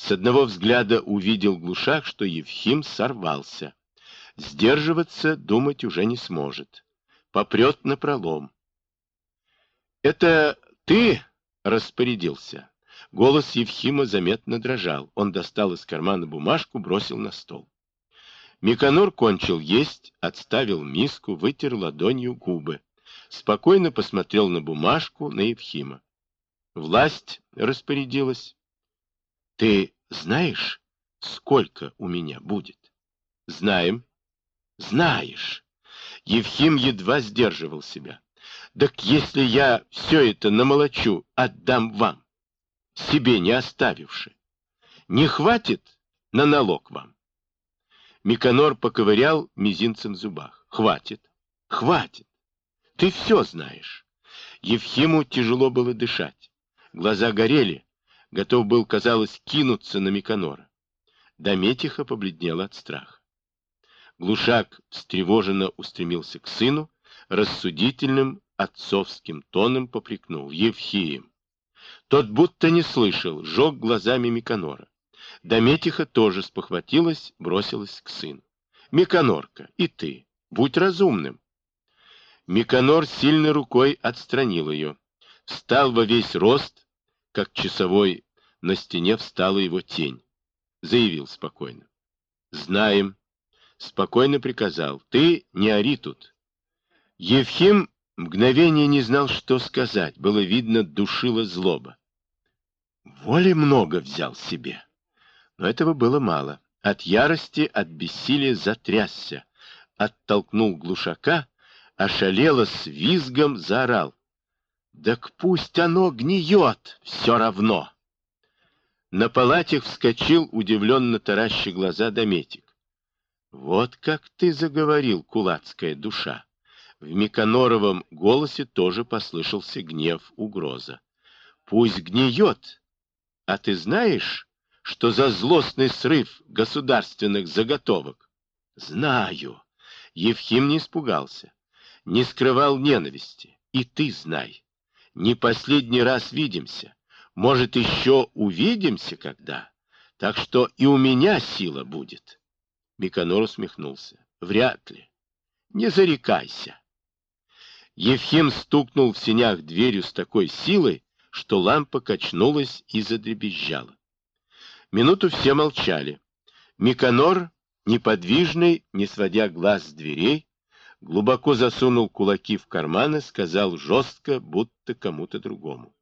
С одного взгляда увидел Глушак, что Евхим сорвался. Сдерживаться, думать уже не сможет. Попрет напролом. «Это ты распорядился?» Голос Евхима заметно дрожал. Он достал из кармана бумажку, бросил на стол. Миканор кончил есть, отставил миску, вытер ладонью губы. Спокойно посмотрел на бумажку, на Евхима. Власть распорядилась. «Ты знаешь, сколько у меня будет?» «Знаем». «Знаешь». Евхим едва сдерживал себя. «Так если я все это намолочу, отдам вам, себе не оставивши, не хватит на налог вам?» Миканор поковырял мизинцем в зубах. «Хватит, хватит. Ты все знаешь». Евхиму тяжело было дышать. Глаза горели. Готов был, казалось, кинуться на Миканора. Дометиха побледнела от страха. Глушак встревоженно устремился к сыну, рассудительным отцовским тоном попрекнул: «Евхим!» Тот будто не слышал, жег глазами Миканора. Дометиха тоже спохватилась, бросилась к сыну. «Миканорка, и ты, будь разумным!» Миканор сильной рукой отстранил ее. Встал во весь рост, как часовой, на стене встала его тень. Заявил спокойно: «Знаем». Спокойно приказал: «Ты не ори тут». Евхим мгновение не знал, что сказать. Было видно, душила злоба. Воли много взял себе. Но этого было мало. От ярости, от бессилия затрясся. Оттолкнул Глушака, ошалело, с визгом заорал: «Так пусть оно гниет, все равно!» На палатях вскочил, удивленно тараща глаза, Дометик. «Вот как ты заговорил, кулацкая душа!» В Миканоровом голосе тоже послышался гнев, угроза. «Пусть гниет! А ты знаешь, что за злостный срыв государственных заготовок?» «Знаю!» Евхим не испугался, не скрывал ненависти. «И ты знай! Не последний раз видимся. Может, еще увидимся когда. Так что и у меня сила будет». Миканор усмехнулся. «Вряд ли. Не зарекайся». Евхим стукнул в сенях дверью с такой силой, что лампа качнулась и задребезжала. Минуту все молчали. Миканор, неподвижный, не сводя глаз с дверей, глубоко засунул кулаки в карманы, сказал жестко, будто кому-то другому: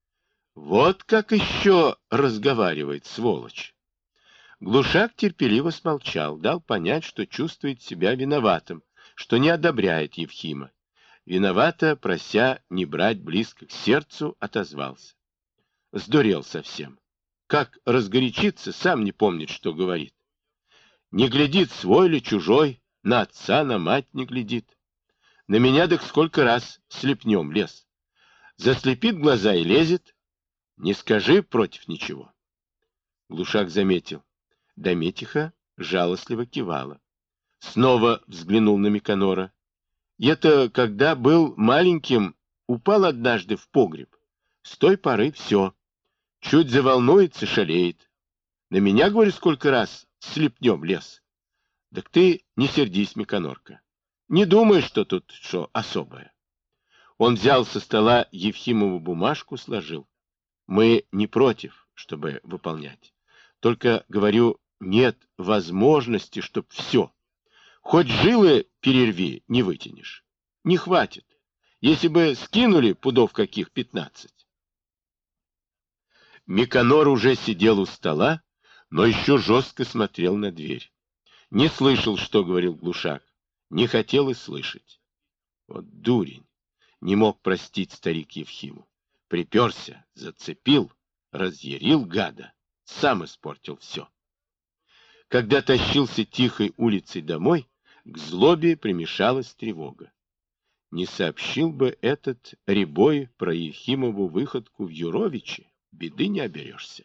«Вот как еще разговаривает, сволочь!» Глушак терпеливо смолчал, дал понять, что чувствует себя виноватым, что не одобряет Евхима. Виновато, прося не брать близко к сердцу, отозвался: «Сдурел совсем. Как разгорячится, сам не помнит, что говорит. Не глядит, свой ли чужой, на отца, на мать не глядит. На меня так сколько раз слепнем лез. Заслепит глаза и лезет. Не скажи против ничего». Глушак заметил. Дометиха жалостливо кивала. Снова взглянул на Миканора. «Это когда был маленьким, упал однажды в погреб. С той поры все. Чуть заволнуется, шалеет. На меня, говорю, сколько раз слепнем лез. Так ты не сердись, Миканорка. Не думай, что тут что особое». Он взял со стола Евхимову бумажку, сложил. «Мы не против, чтобы выполнять. Только, говорю, нет возможности, чтоб все. Хоть жилы перерви, не вытянешь. Не хватит. Если бы скинули пудов каких 15. Миканор уже сидел у стола, но еще жестко смотрел на дверь. Не слышал, что говорил Глушак. Не хотел и слышать. Вот дурень. Не мог простить старик Евхиму. Приперся, зацепил, разъярил гада. Сам испортил все. Когда тащился тихой улицей домой, к злобе примешалась тревога. Не сообщил бы этот Рябой про Ефимову выходку в Юровичи, беды не оберешься.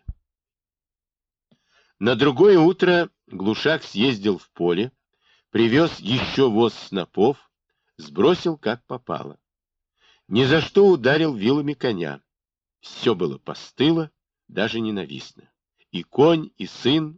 На другое утро Глушак съездил в поле, привез еще воз снопов, сбросил как попало. Ни за что ударил вилами коня. Все было постыло, даже ненавистно. и конь, и сын